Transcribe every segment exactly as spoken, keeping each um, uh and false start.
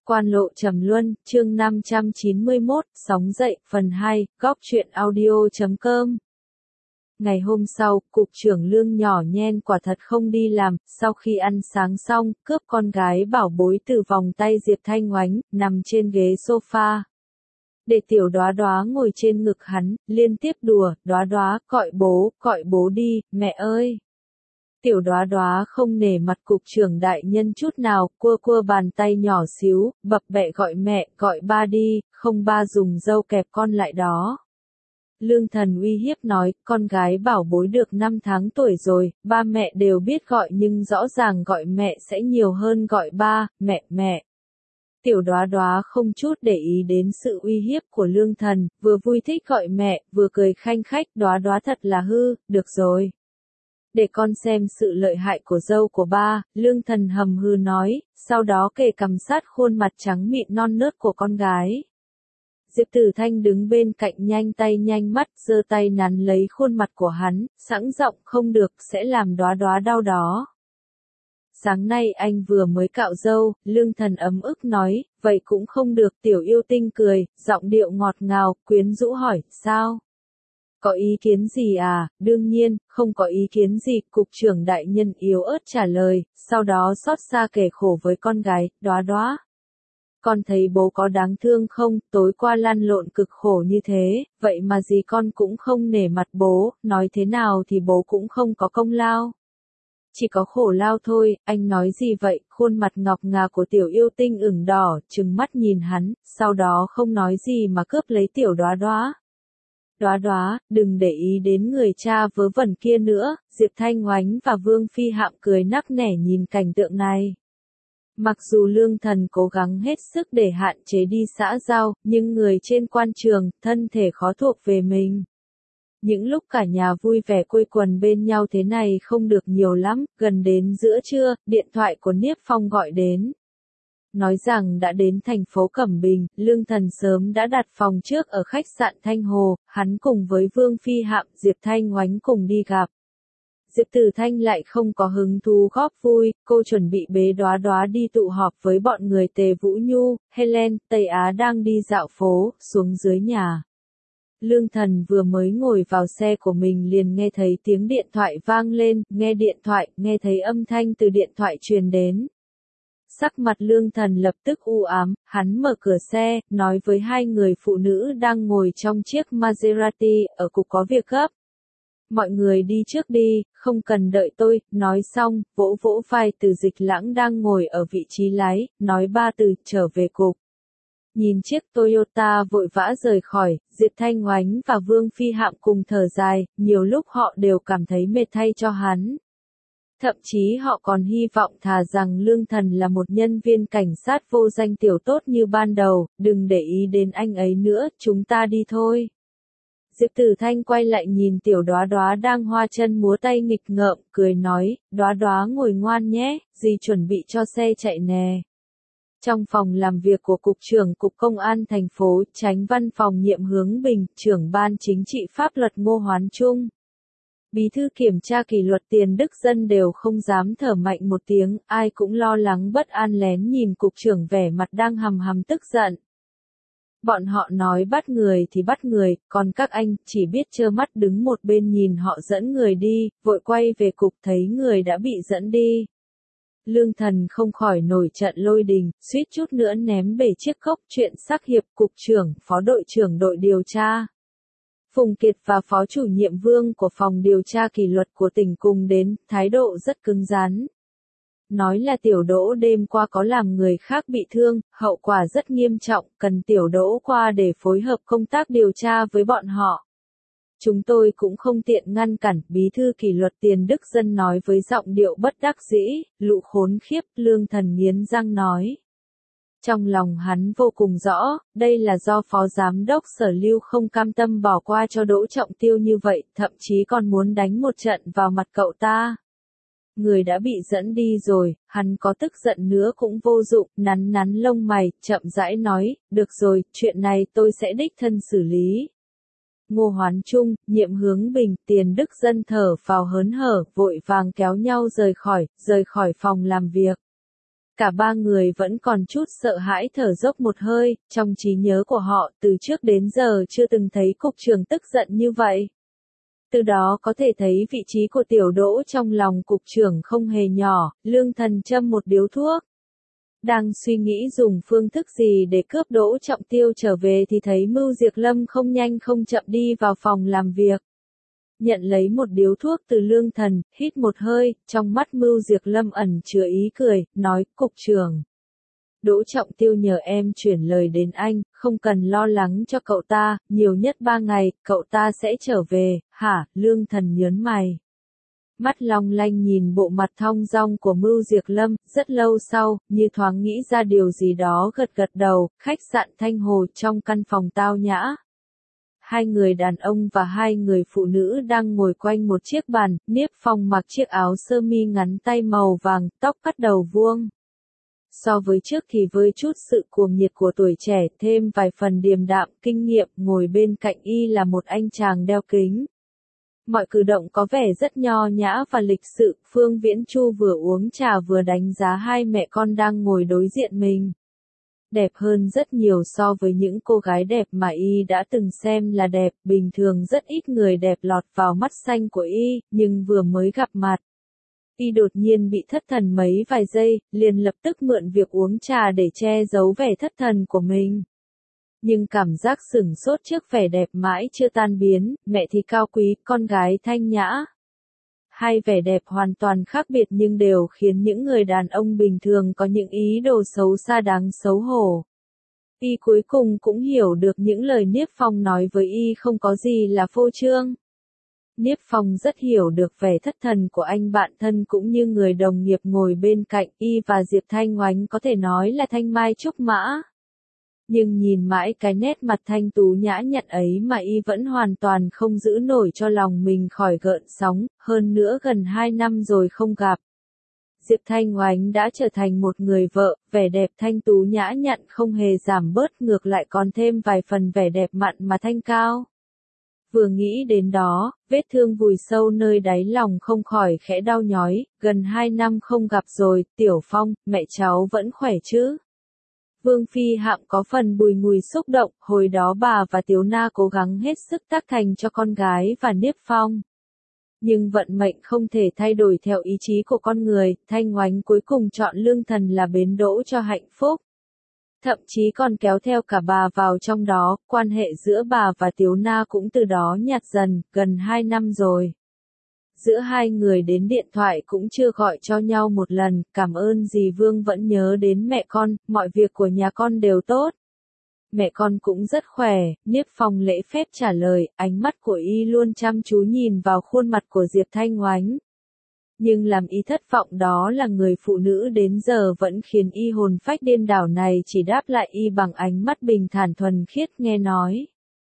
Quan lộ trầm luân, chương năm trăm chín mươi mốt, sóng dậy, phần hai, góc truyện audio chấm com. Ngày hôm sau, cục trưởng Lương nhỏ nhen quả thật không đi làm, sau khi ăn sáng xong, cướp con gái bảo bối từ vòng tay Diệp Thanh Oánh, nằm trên ghế sofa. Để tiểu Đóa Đóa ngồi trên ngực hắn, liên tiếp đùa, Đóa Đóa, gọi bố, gọi bố đi, mẹ ơi. Tiểu Đóa Đóa không nể mặt cục trưởng đại nhân chút nào, cua cua bàn tay nhỏ xíu, bập bẹ gọi mẹ, gọi ba đi, không ba dùng dâu kẹp con lại đó. Lương Thần uy hiếp nói, con gái bảo bối được năm tháng tuổi rồi, ba mẹ đều biết gọi nhưng rõ ràng gọi mẹ sẽ nhiều hơn gọi ba, mẹ, mẹ. Tiểu Đóa Đóa không chút để ý đến sự uy hiếp của Lương Thần, vừa vui thích gọi mẹ, vừa cười khanh khách, Đóa Đóa thật là hư, được rồi. Để con xem sự lợi hại của dâu của ba, Lương Thần hầm hừ nói, sau đó kề cằm sát khuôn mặt trắng mịn non nớt của con gái. Diệp Tử Thanh đứng bên cạnh nhanh tay nhanh mắt, giơ tay nắn lấy khuôn mặt của hắn, sẵn giọng không được, sẽ làm Đóa Đóa đau đó. Sáng nay anh vừa mới cạo râu, Lương Thần ấm ức nói, vậy cũng không được, tiểu yêu tinh cười, giọng điệu ngọt ngào, quyến rũ hỏi, sao? Có ý kiến gì à? Đương nhiên, không có ý kiến gì, cục trưởng đại nhân yếu ớt trả lời, sau đó xót xa kể khổ với con gái, Đóa Đóa. Con thấy bố có đáng thương không, tối qua lăn lộn cực khổ như thế, vậy mà gì con cũng không nể mặt bố, nói thế nào thì bố cũng không có công lao. Chỉ có khổ lao thôi, anh nói gì vậy, khuôn mặt ngọc ngà của tiểu yêu tinh ửng đỏ, trừng mắt nhìn hắn, sau đó không nói gì mà cướp lấy tiểu Đóa Đóa. Đóa Đóa, đừng để ý đến người cha vớ vẩn kia nữa, Diệp Thanh Oánh và Vương Phi Hạm cười nắc nẻ nhìn cảnh tượng này. Mặc dù Lương Thần cố gắng hết sức để hạn chế đi xã giao, nhưng người trên quan trường, thân thể khó thuộc về mình. Những lúc cả nhà vui vẻ quây quần bên nhau thế này không được nhiều lắm, gần đến giữa trưa, điện thoại của Niếp Phong gọi đến. Nói rằng đã đến thành phố Cẩm Bình, Lương Thần sớm đã đặt phòng trước ở khách sạn Thanh Hồ, hắn cùng với Vương Phi Hạm, Diệp Thanh Oánh cùng đi gặp. Diệp Tử Thanh lại không có hứng thú góp vui, cô chuẩn bị bế Đóa Đóa đi tụ họp với bọn người Tề Vũ Nhu, Helen, Tây Á đang đi dạo phố, xuống dưới nhà. Lương Thần vừa mới ngồi vào xe của mình liền nghe thấy tiếng điện thoại vang lên, nghe điện thoại, nghe thấy âm thanh từ điện thoại truyền đến. Sắc mặt Lương Thần lập tức u ám, hắn mở cửa xe, nói với hai người phụ nữ đang ngồi trong chiếc Maserati, ở cục có việc gấp. Mọi người đi trước đi, không cần đợi tôi, nói xong, vỗ vỗ vai Từ Dịch Lãng đang ngồi ở vị trí lái, nói ba từ, trở về cục. Nhìn chiếc Toyota vội vã rời khỏi, Diệp Thanh Oánh và Vương Phi Hạm cùng thở dài, nhiều lúc họ đều cảm thấy mệt thay cho hắn. Thậm chí họ còn hy vọng thà rằng Lương Thần là một nhân viên cảnh sát vô danh tiểu tốt như ban đầu, đừng để ý đến anh ấy nữa, chúng ta đi thôi. Diệp Tử Thanh quay lại nhìn tiểu Đóa Đóa đang hoa chân múa tay nghịch ngợm, cười nói, Đóa Đóa ngồi ngoan nhé, dì chuẩn bị cho xe chạy nè. Trong phòng làm việc của Cục trưởng Cục Công an thành phố, Chánh Văn phòng Nhiệm Hướng Bình, trưởng Ban Chính trị Pháp luật Ngô Hoán Trung. Bí thư kiểm tra kỷ luật Tiền Đức Dân đều không dám thở mạnh một tiếng, ai cũng lo lắng bất an lén nhìn Cục trưởng vẻ mặt đang hầm hầm tức giận. Bọn họ nói bắt người thì bắt người, còn các anh chỉ biết trơ mắt đứng một bên nhìn họ dẫn người đi, vội quay về cục thấy người đã bị dẫn đi. Lương Thần không khỏi nổi trận lôi đình, suýt chút nữa ném bể chiếc cốc chuyện sắc hiệp cục trưởng, phó đội trưởng đội điều tra. Phùng Kiệt và phó chủ nhiệm Vương của phòng điều tra kỷ luật của tỉnh cùng đến, thái độ rất cứng rắn. Nói là tiểu Đỗ đêm qua có làm người khác bị thương, hậu quả rất nghiêm trọng, cần tiểu Đỗ qua để phối hợp công tác điều tra với bọn họ. Chúng tôi cũng không tiện ngăn cản, bí thư kỷ luật Tiền Đức Dân nói với giọng điệu bất đắc dĩ, lũ khốn khiếp, Lương Thần nghiến răng nói. Trong lòng hắn vô cùng rõ, đây là do phó giám đốc Sở Lưu không cam tâm bỏ qua cho Đỗ Trọng Tiêu như vậy, thậm chí còn muốn đánh một trận vào mặt cậu ta. Người đã bị dẫn đi rồi, hắn có tức giận nữa cũng vô dụng, nắn nắn lông mày, chậm rãi nói, được rồi, chuyện này tôi sẽ đích thân xử lý. Ngô Hoán Trung, Nhiệm Hướng Bình, Tiền Đức Dân thở phào hớn hở, vội vàng kéo nhau rời khỏi, rời khỏi phòng làm việc. Cả ba người vẫn còn chút sợ hãi thở dốc một hơi, trong trí nhớ của họ từ trước đến giờ chưa từng thấy cục trưởng tức giận như vậy. Từ đó có thể thấy vị trí của Tiểu Đỗ trong lòng cục trưởng không hề nhỏ. Lương Thần châm một điếu thuốc. Đang suy nghĩ dùng phương thức gì để cướp Đỗ Trọng Tiêu trở về thì thấy Mưu Diệc Lâm không nhanh không chậm đi vào phòng làm việc. Nhận lấy một điếu thuốc từ Lương Thần, hít một hơi, trong mắt Mưu Diệc Lâm ẩn chứa ý cười, nói, cục trưởng. Đỗ Trọng Tiêu nhờ em chuyển lời đến anh, không cần lo lắng cho cậu ta, nhiều nhất ba ngày, cậu ta sẽ trở về, hả? Lương Thần nhớn mày. Mắt long lanh nhìn bộ mặt thong dong của Mưu Diệc Lâm, rất lâu sau, như thoáng nghĩ ra điều gì đó gật gật đầu, khách sạn Thanh Hồ trong căn phòng tao nhã. Hai người đàn ông và hai người phụ nữ đang ngồi quanh một chiếc bàn, Niếp Phong mặc chiếc áo sơ mi ngắn tay màu vàng, tóc cắt đầu vuông. So với trước thì với chút sự cuồng nhiệt của tuổi trẻ thêm vài phần điềm đạm, kinh nghiệm, ngồi bên cạnh y là một anh chàng đeo kính. Mọi cử động có vẻ rất nho nhã và lịch sự, Phương Viễn Chu vừa uống trà vừa đánh giá hai mẹ con đang ngồi đối diện mình. Đẹp hơn rất nhiều so với những cô gái đẹp mà y đã từng xem là đẹp, bình thường rất ít người đẹp lọt vào mắt xanh của y, nhưng vừa mới gặp mặt. Y đột nhiên bị thất thần mấy vài giây, liền lập tức mượn việc uống trà để che giấu vẻ thất thần của mình. Nhưng cảm giác sửng sốt trước vẻ đẹp mãi chưa tan biến, mẹ thì cao quý, con gái thanh nhã. Hai vẻ đẹp hoàn toàn khác biệt nhưng đều khiến những người đàn ông bình thường có những ý đồ xấu xa đáng xấu hổ. Y cuối cùng cũng hiểu được những lời Niếp Phong nói với y không có gì là phô trương. Niếp Phong rất hiểu được vẻ thất thần của anh bạn thân cũng như người đồng nghiệp ngồi bên cạnh y và Diệp Thanh Oánh có thể nói là thanh mai trúc mã. Nhưng nhìn mãi cái nét mặt thanh tú nhã nhặn ấy mà y vẫn hoàn toàn không giữ nổi cho lòng mình khỏi gợn sóng, hơn nữa gần hai năm rồi không gặp. Diệp Thanh Oánh đã trở thành một người vợ, vẻ đẹp thanh tú nhã nhặn không hề giảm bớt ngược lại còn thêm vài phần vẻ đẹp mặn mà thanh cao. Vừa nghĩ đến đó, vết thương vùi sâu nơi đáy lòng không khỏi khẽ đau nhói, gần hai năm không gặp rồi, Tiểu Phong, mẹ cháu vẫn khỏe chứ? Vương Phi Hạm có phần bùi ngùi xúc động, hồi đó bà và Tiếu Na cố gắng hết sức tác thành cho con gái và Niếp Phong. Nhưng vận mệnh không thể thay đổi theo ý chí của con người, Thanh Oánh cuối cùng chọn Lương Thần là bến đỗ cho hạnh phúc. Thậm chí còn kéo theo cả bà vào trong đó, quan hệ giữa bà và Tiếu Na cũng từ đó nhạt dần, gần hai năm rồi. Giữa hai người đến điện thoại cũng chưa gọi cho nhau một lần, cảm ơn dì Vương vẫn nhớ đến mẹ con, mọi việc của nhà con đều tốt. Mẹ con cũng rất khỏe, Niếp Phong lễ phép trả lời, ánh mắt của y luôn chăm chú nhìn vào khuôn mặt của Diệp Thanh Oánh. Nhưng làm y thất vọng đó là người phụ nữ đến giờ vẫn khiến y hồn phách điên đảo này chỉ đáp lại y bằng ánh mắt bình thản thuần khiết nghe nói.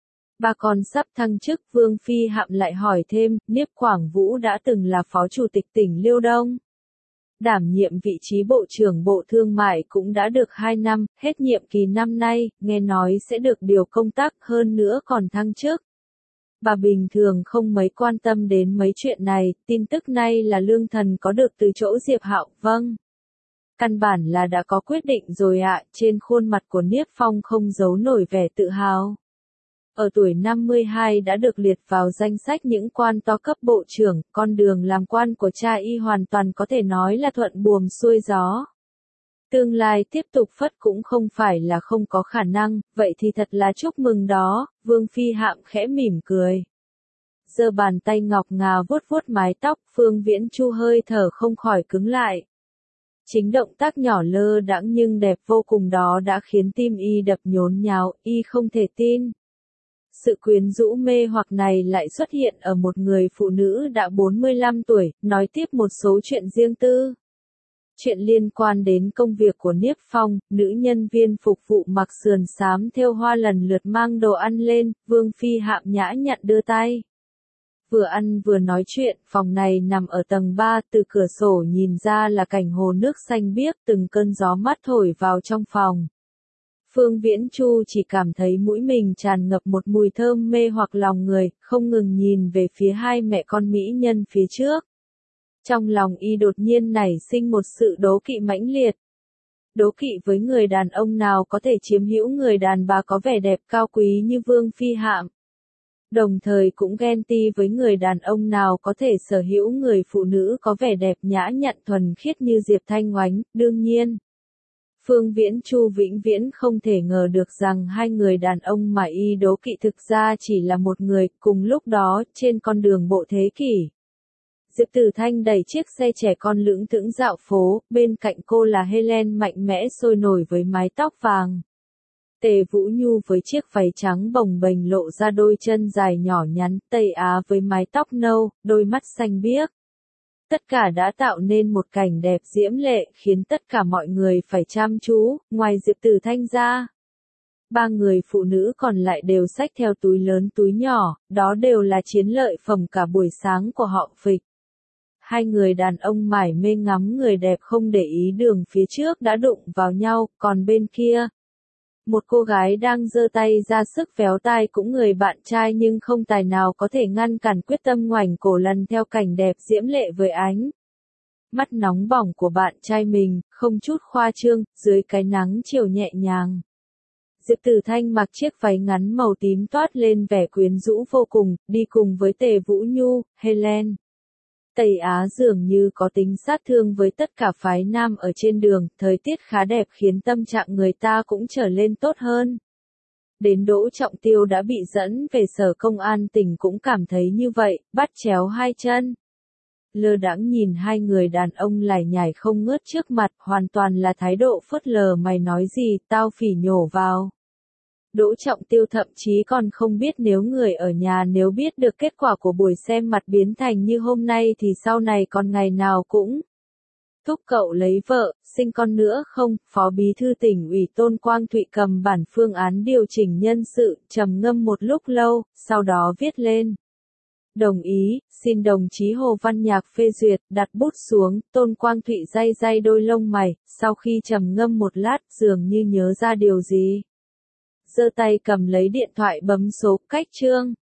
Ba con sắp thăng chức, Vương Phi Hạm lại hỏi thêm, Niếp Quảng Vũ đã từng là phó chủ tịch tỉnh Liêu Đông. Đảm nhiệm vị trí bộ trưởng Bộ Thương mại cũng đã được hai năm, hết nhiệm kỳ năm nay, nghe nói sẽ được điều công tác hơn nữa còn thăng chức. Bà bình thường không mấy quan tâm đến mấy chuyện này, tin tức này là Lương Thần có được từ chỗ Diệp Hạo, vâng. Căn bản là đã có quyết định rồi ạ, trên khuôn mặt của Niếp Phong không giấu nổi vẻ tự hào. Ở tuổi năm mươi hai đã được liệt vào danh sách những quan to cấp bộ trưởng, con đường làm quan của cha y hoàn toàn có thể nói là thuận buồm xuôi gió. Tương lai tiếp tục phất cũng không phải là không có khả năng, vậy thì thật là chúc mừng đó, Vương Phi Hạm khẽ mỉm cười. Giơ bàn tay ngọc ngà vuốt vuốt mái tóc, Phương Viễn Chu hơi thở không khỏi cứng lại. Chính động tác nhỏ lơ đãng nhưng đẹp vô cùng đó đã khiến tim y đập nhốn nháo, y không thể tin. Sự quyến rũ mê hoặc này lại xuất hiện ở một người phụ nữ đã bốn mươi lăm tuổi, nói tiếp một số chuyện riêng tư. Chuyện liên quan đến công việc của Niếp Phong, nữ nhân viên phục vụ mặc sườn xám thêu hoa lần lượt mang đồ ăn lên, Vương Phi Hạm nhã nhặn đưa tay. Vừa ăn vừa nói chuyện, phòng này nằm ở tầng ba, từ cửa sổ nhìn ra là cảnh hồ nước xanh biếc, từng cơn gió mát thổi vào trong phòng. Phương Viễn Chu chỉ cảm thấy mũi mình tràn ngập một mùi thơm mê hoặc lòng người, không ngừng nhìn về phía hai mẹ con mỹ nhân phía trước. Trong lòng y đột nhiên nảy sinh một sự đố kỵ mãnh liệt. đố kỵ với người đàn ông nào có thể chiếm hữu người đàn bà có vẻ đẹp cao quý như Vương Phi Hạm. Đồng thời cũng ghen tị với người đàn ông nào có thể sở hữu người phụ nữ có vẻ đẹp nhã nhặn thuần khiết như Diệp Thanh Oánh. Đương nhiên, Phương Viễn Chu vĩnh viễn không thể ngờ được rằng hai người đàn ông mà y đố kỵ thực ra chỉ là một người. Cùng lúc đó, trên con đường bộ thế kỷ, Diệp Tử Thanh đẩy chiếc xe trẻ con lững thững dạo phố, bên cạnh cô là Helen mạnh mẽ sôi nổi với mái tóc vàng. Tề Vũ Nhu với chiếc váy trắng bồng bềnh lộ ra đôi chân dài nhỏ nhắn, Tây Á với mái tóc nâu, đôi mắt xanh biếc. Tất cả đã tạo nên một cảnh đẹp diễm lệ, khiến tất cả mọi người phải chăm chú. Ngoài Diệp Tử Thanh ra, ba người phụ nữ còn lại đều xách theo túi lớn túi nhỏ, đó đều là chiến lợi phẩm cả buổi sáng của họ Phịch. Hai người đàn ông mải mê ngắm người đẹp không để ý đường phía trước đã đụng vào nhau, còn bên kia, một cô gái đang giơ tay ra sức véo tai cũng người bạn trai nhưng không tài nào có thể ngăn cản quyết tâm ngoảnh cổ lần theo cảnh đẹp diễm lệ với ánh mắt nóng bỏng của bạn trai mình, không chút khoa trương, dưới cái nắng chiều nhẹ nhàng. Diệp Tử Thanh mặc chiếc váy ngắn màu tím toát lên vẻ quyến rũ vô cùng, đi cùng với Tề Vũ Nhu, Helen. Tây Á dường như có tính sát thương với tất cả phái nam ở trên đường, thời tiết khá đẹp khiến tâm trạng người ta cũng trở lên tốt hơn. Đến Đỗ Trọng Tiêu đã bị dẫn về sở công an tỉnh cũng cảm thấy như vậy, bắt chéo hai chân. Lơ đãng nhìn hai người đàn ông lải nhải không ngớt trước mặt, hoàn toàn là thái độ phớt lờ. Mày nói gì, tao phỉ nhổ vào. Đỗ Trọng Tiêu thậm chí còn không biết nếu người ở nhà nếu biết được kết quả của buổi xem mặt biến thành như hôm nay thì sau này còn ngày nào cũng thúc cậu lấy vợ, sinh con nữa không. Phó Bí thư Tỉnh ủy Tôn Quang Thụy cầm bản phương án điều chỉnh nhân sự, trầm ngâm một lúc lâu, sau đó viết lên. Đồng ý, xin đồng chí Hồ Văn Nhạc phê duyệt, đặt bút xuống. Tôn Quang Thụy day day đôi lông mày, sau khi trầm ngâm một lát dường như nhớ ra điều gì, giơ tay cầm lấy điện thoại bấm số. Cách chương